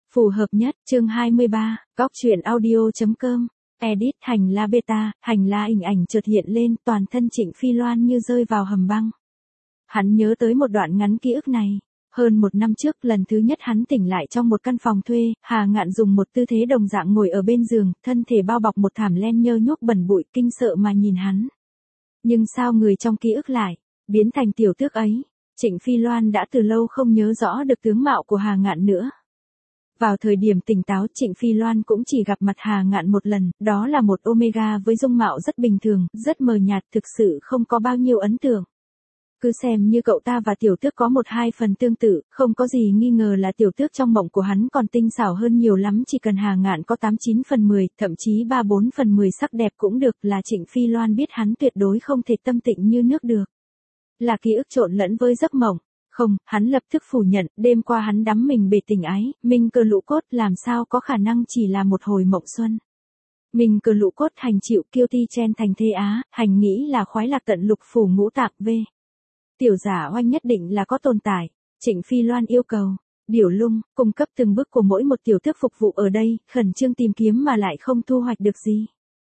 Phù hợp nhất, chương 23, góc truyện audio.com, edit hành la beta, hành la hình ảnh chợt hiện lên, toàn thân Trịnh Phi Loan như rơi vào hầm băng. Hắn nhớ tới một đoạn ngắn ký ức này. Hơn một năm trước, lần thứ nhất hắn tỉnh lại trong một căn phòng thuê, Hà Ngạn dùng một tư thế đồng dạng ngồi ở bên giường, thân thể bao bọc một thảm len nhơ nhuốc bẩn bụi, kinh sợ mà nhìn hắn. Nhưng sao người trong ký ức lại biến thành tiểu tước ấy? Trịnh Phi Loan đã từ lâu không nhớ rõ được tướng mạo của Hà Ngạn nữa. Vào thời điểm tỉnh táo, Trịnh Phi Loan cũng chỉ gặp mặt Hà Ngạn một lần, đó là một Omega với dung mạo rất bình thường, rất mờ nhạt, thực sự không có bao nhiêu ấn tượng. Cứ xem như cậu ta và tiểu tước có một hai phần tương tự, không có gì nghi ngờ là tiểu tước trong mộng của hắn còn tinh xảo hơn nhiều lắm, chỉ cần Hà Ngạn có 89 phần 10, thậm chí 34 phần 10 sắc đẹp cũng được, là Trịnh Phi Loan biết hắn tuyệt đối không thể tâm tịnh như nước được. Là ký ức trộn lẫn với giấc mộng. Không, hắn lập tức phủ nhận, đêm qua hắn đắm mình bể tình ái, Minh Cơ Lũ Cốt làm sao có khả năng chỉ là một hồi mộng xuân. Minh Cơ Lũ Cốt hành chịu kiêu ti chen thành thế á, hành nghĩ là khoái lạc tận lục phủ ngũ tạng v. Tiểu giả oanh nhất định là có tồn tại. Trịnh Phi Loan yêu cầu, Điểu Lung, cung cấp từng bước của mỗi một tiểu tước phục vụ ở đây, khẩn trương tìm kiếm mà lại không thu hoạch được gì.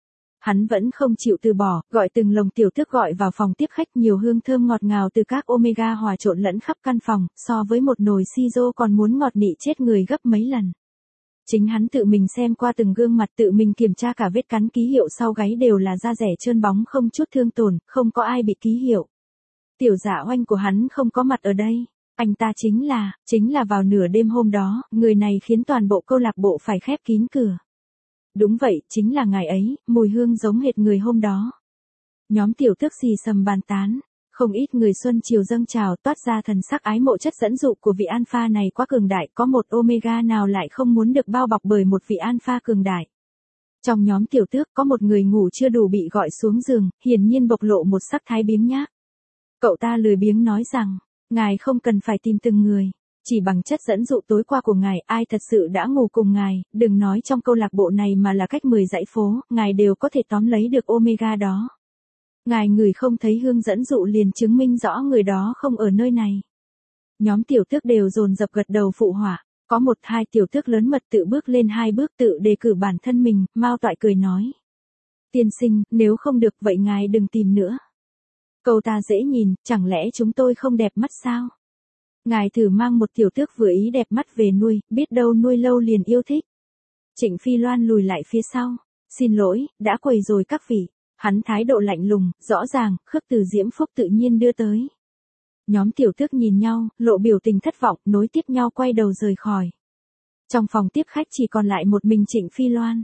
Hắn vẫn không chịu từ bỏ, gọi từng lồng tiểu tước gọi vào phòng tiếp khách, nhiều hương thơm ngọt ngào từ các Omega hòa trộn lẫn khắp căn phòng, so với một nồi sizo còn muốn ngọt nị chết người gấp mấy lần. Chính hắn tự mình xem qua từng gương mặt, tự mình kiểm tra cả vết cắn ký hiệu sau gáy đều là da rẻ trơn bóng không chút thương tổn, không có ai bị ký hiệu. Tiểu giả oanh của hắn không có mặt ở đây. Anh ta chính là vào nửa đêm hôm đó, người này khiến toàn bộ câu lạc bộ phải khép kín cửa. Đúng vậy, chính là ngày ấy, mùi hương giống hệt người hôm đó. Nhóm tiểu tước xì xầm bàn tán, không ít người xuân chiều dâng trào, toát ra thần sắc ái mộ, chất dẫn dụ của vị alpha này quá cường đại, có một Omega nào lại không muốn được bao bọc bởi một vị alpha cường đại. Trong nhóm tiểu tước có một người ngủ chưa đủ bị gọi xuống giường, hiển nhiên bộc lộ một sắc thái biếng nhác. Cậu ta lười biếng nói rằng, ngài không cần phải tìm từng người. Chỉ bằng chất dẫn dụ tối qua của ngài, ai thật sự đã ngủ cùng ngài, đừng nói trong câu lạc bộ này mà là cách 10 dãy phố, ngài đều có thể tóm lấy được Omega đó. Ngài ngửi không thấy hương dẫn dụ liền chứng minh rõ người đó không ở nơi này. Nhóm tiểu tước đều dồn dập gật đầu phụ họa, có một hai tiểu tước lớn mật tự bước lên hai bước tự đề cử bản thân mình, Mao Toại cười nói. Tiên sinh, nếu không được vậy ngài đừng tìm nữa. Câu ta dễ nhìn, chẳng lẽ chúng tôi không đẹp mắt sao? Ngài thử mang một tiểu tước vừa ý đẹp mắt về nuôi, biết đâu nuôi lâu liền yêu thích. Trịnh Phi Loan lùi lại phía sau. Xin lỗi, đã quầy rồi các vị. Hắn thái độ lạnh lùng, rõ ràng, khước từ diễm phúc tự nhiên đưa tới. Nhóm tiểu tước nhìn nhau, lộ biểu tình thất vọng, nối tiếp nhau quay đầu rời khỏi. Trong phòng tiếp khách chỉ còn lại một mình Trịnh Phi Loan.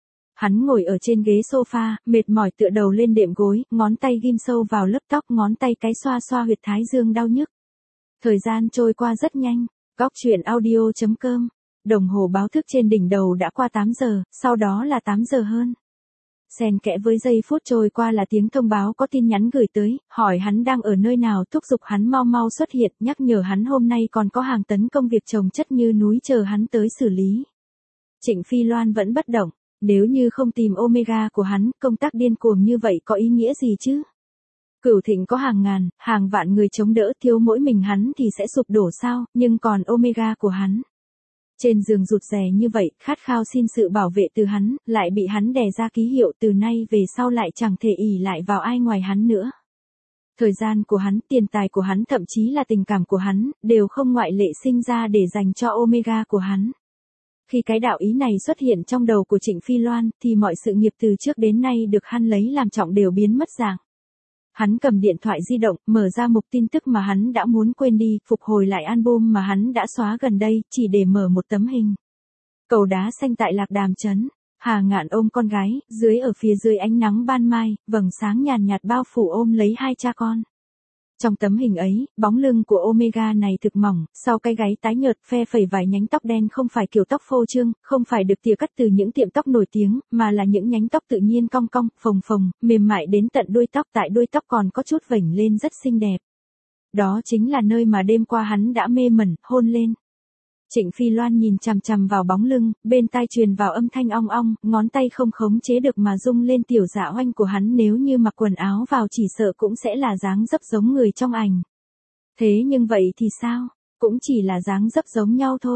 Hắn ngồi ở trên ghế sofa, mệt mỏi tựa đầu lên đệm gối, ngón tay ghim sâu vào lớp tóc, ngón tay cái xoa xoa huyệt thái dương đau nhức. Thời gian trôi qua rất nhanh. Góc truyện audio.com, đồng hồ báo thức trên đỉnh đầu đã qua 8 giờ, sau đó là 8 giờ hơn. Xen kẽ với giây phút trôi qua là tiếng thông báo có tin nhắn gửi tới, hỏi hắn đang ở nơi nào, thúc giục hắn mau mau xuất hiện, nhắc nhở hắn hôm nay còn có hàng tấn công việc chồng chất như núi chờ hắn tới xử lý. Trịnh Phi Loan vẫn bất động. Nếu như không tìm Omega của hắn, công tác điên cuồng như vậy có ý nghĩa gì chứ? Cửu Thịnh có hàng ngàn, hàng vạn người chống đỡ, thiếu mỗi mình hắn thì sẽ sụp đổ sao, nhưng còn Omega của hắn. Trên giường rụt rè như vậy, khát khao xin sự bảo vệ từ hắn, lại bị hắn đè ra ký hiệu, từ nay về sau lại chẳng thể ỷ lại vào ai ngoài hắn nữa. Thời gian của hắn, tiền tài của hắn, thậm chí là tình cảm của hắn, đều không ngoại lệ sinh ra để dành cho Omega của hắn. Khi cái đạo ý này xuất hiện trong đầu của Trịnh Phi Loan, thì mọi sự nghiệp từ trước đến nay được hắn lấy làm trọng đều biến mất dạng. Hắn cầm điện thoại di động, mở ra mục tin tức mà hắn đã muốn quên đi, phục hồi lại album mà hắn đã xóa gần đây, chỉ để mở một tấm hình. Cầu đá xanh tại Lạc Đàm trấn, Hà Ngạn ôm con gái, dưới ở phía dưới ánh nắng ban mai, vầng sáng nhàn nhạt bao phủ ôm lấy hai cha con. Trong tấm hình ấy, bóng lưng của Omega này thực mỏng, sau cái gáy tái nhợt phe phẩy vài nhánh tóc đen, không phải kiểu tóc phô trương, không phải được tỉa cắt từ những tiệm tóc nổi tiếng, mà là những nhánh tóc tự nhiên cong cong, phồng phồng, mềm mại đến tận đuôi tóc, tại đuôi tóc còn có chút vểnh lên rất xinh đẹp. Đó chính là nơi mà đêm qua hắn đã mê mẩn, hôn lên. Trịnh Phi Loan nhìn chằm chằm vào bóng lưng, bên tai truyền vào âm thanh ong ong, ngón tay không khống chế được mà rung lên tiểu dạ oanh của hắn, nếu như mặc quần áo vào chỉ sợ cũng sẽ là dáng dấp giống người trong ảnh. Thế nhưng vậy thì sao? Cũng chỉ là dáng dấp giống nhau thôi.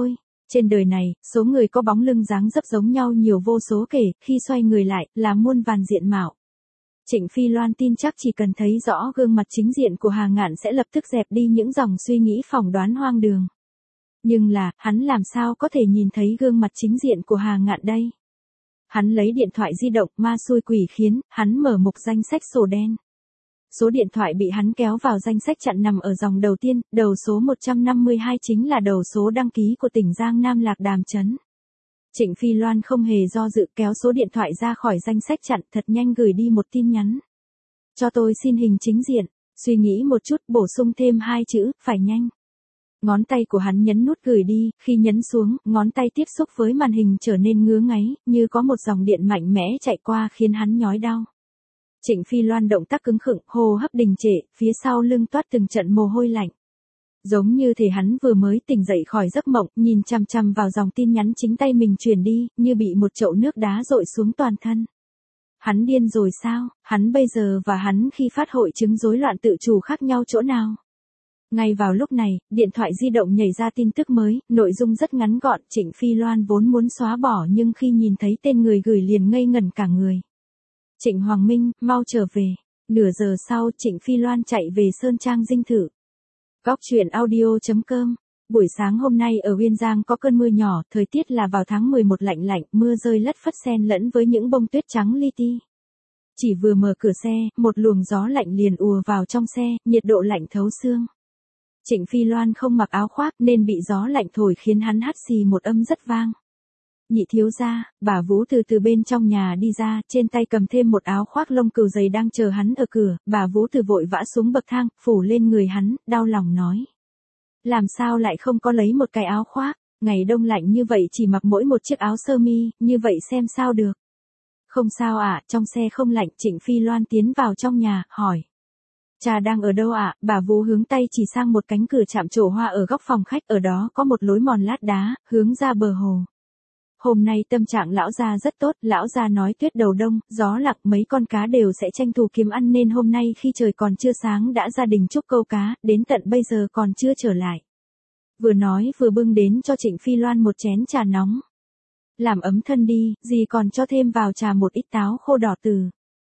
Trên đời này, số người có bóng lưng dáng dấp giống nhau nhiều vô số kể, khi xoay người lại, là muôn vàn diện mạo. Trịnh Phi Loan tin chắc chỉ cần thấy rõ gương mặt chính diện của Hà Ngạn sẽ lập tức dẹp đi những dòng suy nghĩ phỏng đoán hoang đường. Nhưng là, hắn làm sao có thể nhìn thấy gương mặt chính diện của Hà Ngạn đây? Hắn lấy điện thoại di động, ma xui quỷ khiến, hắn mở mục danh sách sổ đen. Số điện thoại bị hắn kéo vào danh sách chặn nằm ở dòng đầu tiên, đầu số 152 chính là đầu số đăng ký của tỉnh Giang Nam Lạc Đàm Trấn. Trịnh Phi Loan không hề do dự kéo số điện thoại ra khỏi danh sách chặn, thật nhanh gửi đi một tin nhắn. Cho tôi xin hình chính diện, suy nghĩ một chút, bổ sung thêm 2 chữ, phải nhanh. Ngón tay của hắn nhấn nút gửi đi, khi nhấn xuống, ngón tay tiếp xúc với màn hình trở nên ngứa ngáy, như có một dòng điện mạnh mẽ chạy qua khiến hắn nhói đau. Trịnh Phi Loan động tác cứng khựng, hô hấp đình trệ, phía sau lưng toát từng trận mồ hôi lạnh. Giống như thể hắn vừa mới tỉnh dậy khỏi giấc mộng, nhìn chằm chằm vào dòng tin nhắn chính tay mình truyền đi, như bị một chậu nước đá dội xuống toàn thân. Hắn điên rồi sao? Hắn bây giờ và hắn khi phát hội chứng rối loạn tự chủ khác nhau chỗ nào? Ngay vào lúc này, điện thoại di động nhảy ra tin tức mới, nội dung rất ngắn gọn, Trịnh Phi Loan vốn muốn xóa bỏ nhưng khi nhìn thấy tên người gửi liền ngây ngẩn cả người. Trịnh Hoàng Minh, mau trở về. Nửa giờ sau, Trịnh Phi Loan chạy về Sơn Trang dinh thự. Góc truyện audio.com. Buổi sáng hôm nay ở Uyên Giang có cơn mưa nhỏ, thời tiết là vào tháng 11 lạnh lạnh, mưa rơi lất phất xen lẫn với những bông tuyết trắng li ti. Chỉ vừa mở cửa xe, một luồng gió lạnh liền ùa vào trong xe, nhiệt độ lạnh thấu xương. Trịnh Phi Loan không mặc áo khoác nên bị gió lạnh thổi khiến hắn hắt xì một âm rất vang. Nhị thiếu gia, bà Vũ từ bên trong nhà đi ra, trên tay cầm thêm một áo khoác lông cừu dày đang chờ hắn ở cửa, bà Vũ vội vã xuống bậc thang, phủ lên người hắn, đau lòng nói. Làm sao lại không có lấy một cái áo khoác, ngày đông lạnh như vậy chỉ mặc mỗi một chiếc áo sơ mi, như vậy xem sao được. Không sao ạ, trong xe không lạnh. Trịnh Phi Loan tiến vào trong nhà, hỏi. Cha đang ở đâu ạ? Bà Vũ hướng tay chỉ sang một cánh cửa chạm trổ hoa ở góc phòng khách, ở đó có một lối mòn lát đá, hướng ra bờ hồ. Hôm nay tâm trạng lão gia rất tốt, lão gia nói tuyết đầu đông, gió lặng mấy con cá đều sẽ tranh thủ kiếm ăn nên hôm nay khi trời còn chưa sáng đã gia đình chúc câu cá, đến tận bây giờ còn chưa trở lại. Vừa nói vừa bưng đến cho Trịnh Phi Loan một chén trà nóng. Làm ấm thân đi, dì còn cho thêm vào trà một ít táo khô đỏ từ.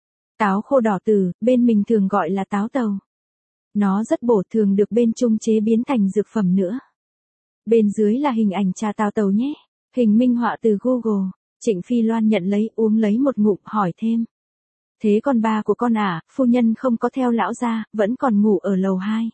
Táo khô đỏ từ, bên mình thường gọi là táo tàu. Nó rất bổ, thường được bên Trung chế biến thành dược phẩm nữa. Bên dưới là hình ảnh trà táo tàu nhé. Hình minh họa từ Google. Trịnh Phi Loan nhận lấy, uống lấy một ngụm, hỏi thêm. Thế con ba của con à, phu nhân không có theo lão gia, vẫn còn ngủ ở lầu 2.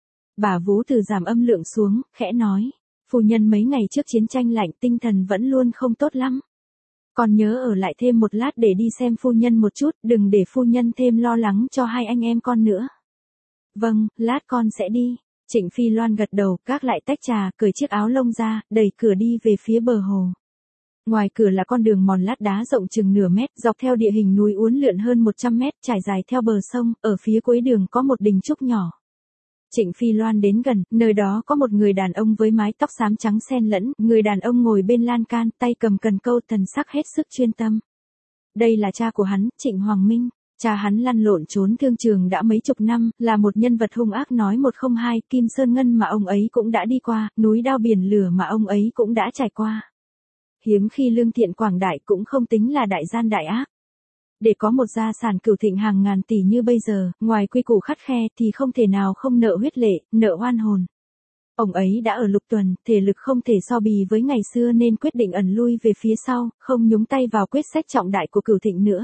Bà Vũ giảm âm lượng xuống, khẽ nói. Phu nhân mấy ngày trước chiến tranh lạnh tinh thần vẫn luôn không tốt lắm. Con nhớ ở lại thêm một lát để đi xem phu nhân một chút, đừng để phu nhân thêm lo lắng cho hai anh em con nữa. Vâng, lát con sẽ đi. Trịnh Phi Loan gật đầu, gác lại tách trà, cởi chiếc áo lông ra, đẩy cửa đi về phía bờ hồ. Ngoài cửa là con đường mòn lát đá rộng chừng nửa mét, dọc theo địa hình núi uốn lượn hơn 100 mét, trải dài theo bờ sông, ở phía cuối đường có một đình trúc nhỏ. Trịnh Phi Loan đến gần, nơi đó có một người đàn ông với mái tóc xám trắng xen lẫn, người đàn ông ngồi bên lan can, tay cầm cần câu, thần sắc hết sức chuyên tâm. Đây là cha của hắn, Trịnh Hoàng Minh. Cha hắn lăn lộn trốn thương trường đã mấy chục năm, là một nhân vật hung ác nói một không hai, Kim Sơn Ngân mà ông ấy cũng đã đi qua, núi đao biển lửa mà ông ấy cũng đã trải qua. Hiếm khi lương thiện quảng đại cũng không tính là đại gian đại ác. Để có một gia sản cửu thịnh hàng ngàn tỷ như bây giờ, ngoài quy củ khắt khe thì không thể nào không nợ huyết lệ, nợ oan hồn. Ông ấy đã ở lục tuần, thể lực không thể so bì với ngày xưa nên quyết định ẩn lui về phía sau, không nhúng tay vào quyết sách trọng đại của cửu thịnh nữa.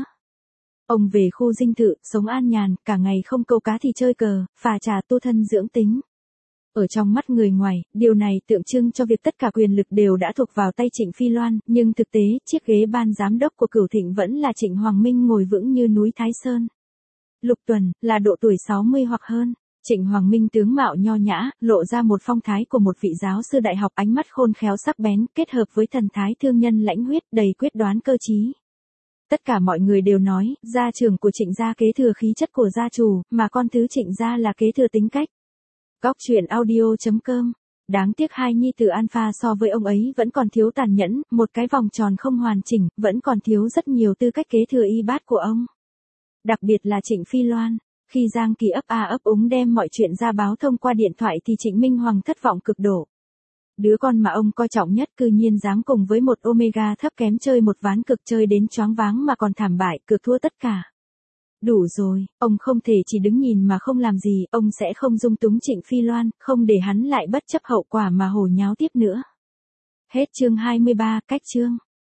Ông về khu dinh thự, sống an nhàn, cả ngày không câu cá thì chơi cờ, phà trà tu thân dưỡng tính. Ở trong mắt người ngoài, điều này tượng trưng cho việc tất cả quyền lực đều đã thuộc vào tay Trịnh Phi Loan, nhưng thực tế, chiếc ghế ban giám đốc của Cửu Thịnh vẫn là Trịnh Hoàng Minh ngồi vững như núi Thái Sơn. Lục tuần, là độ tuổi 60 hoặc hơn. Trịnh Hoàng Minh tướng mạo nho nhã, lộ ra một phong thái của một vị giáo sư đại học, ánh mắt khôn khéo sắc bén, kết hợp với thần thái thương nhân lãnh huyết, đầy quyết đoán cơ trí. Tất cả mọi người đều nói, gia trưởng của Trịnh gia kế thừa khí chất của gia chủ, mà con thứ Trịnh gia là kế thừa tính cách. Góc truyện audio.com. Đáng tiếc hai nhi tử Alpha so với ông ấy vẫn còn thiếu tàn nhẫn, một cái vòng tròn không hoàn chỉnh, vẫn còn thiếu rất nhiều tư cách kế thừa y bát của ông. Đặc biệt là Trịnh Phi Loan. Khi Giang Kỳ ấp úng đem mọi chuyện ra báo thông qua điện thoại thì Trịnh Minh Hoàng thất vọng cực độ. Đứa con mà ông coi trọng nhất cư nhiên dám cùng với một Omega thấp kém chơi một ván cực chơi đến choáng váng mà còn thảm bại, cược thua tất cả. Đủ rồi, ông không thể chỉ đứng nhìn mà không làm gì, ông sẽ không dung túng Trịnh Phi Loan, không để hắn lại bất chấp hậu quả mà hồ nháo tiếp nữa. Hết chương 23, cách chương.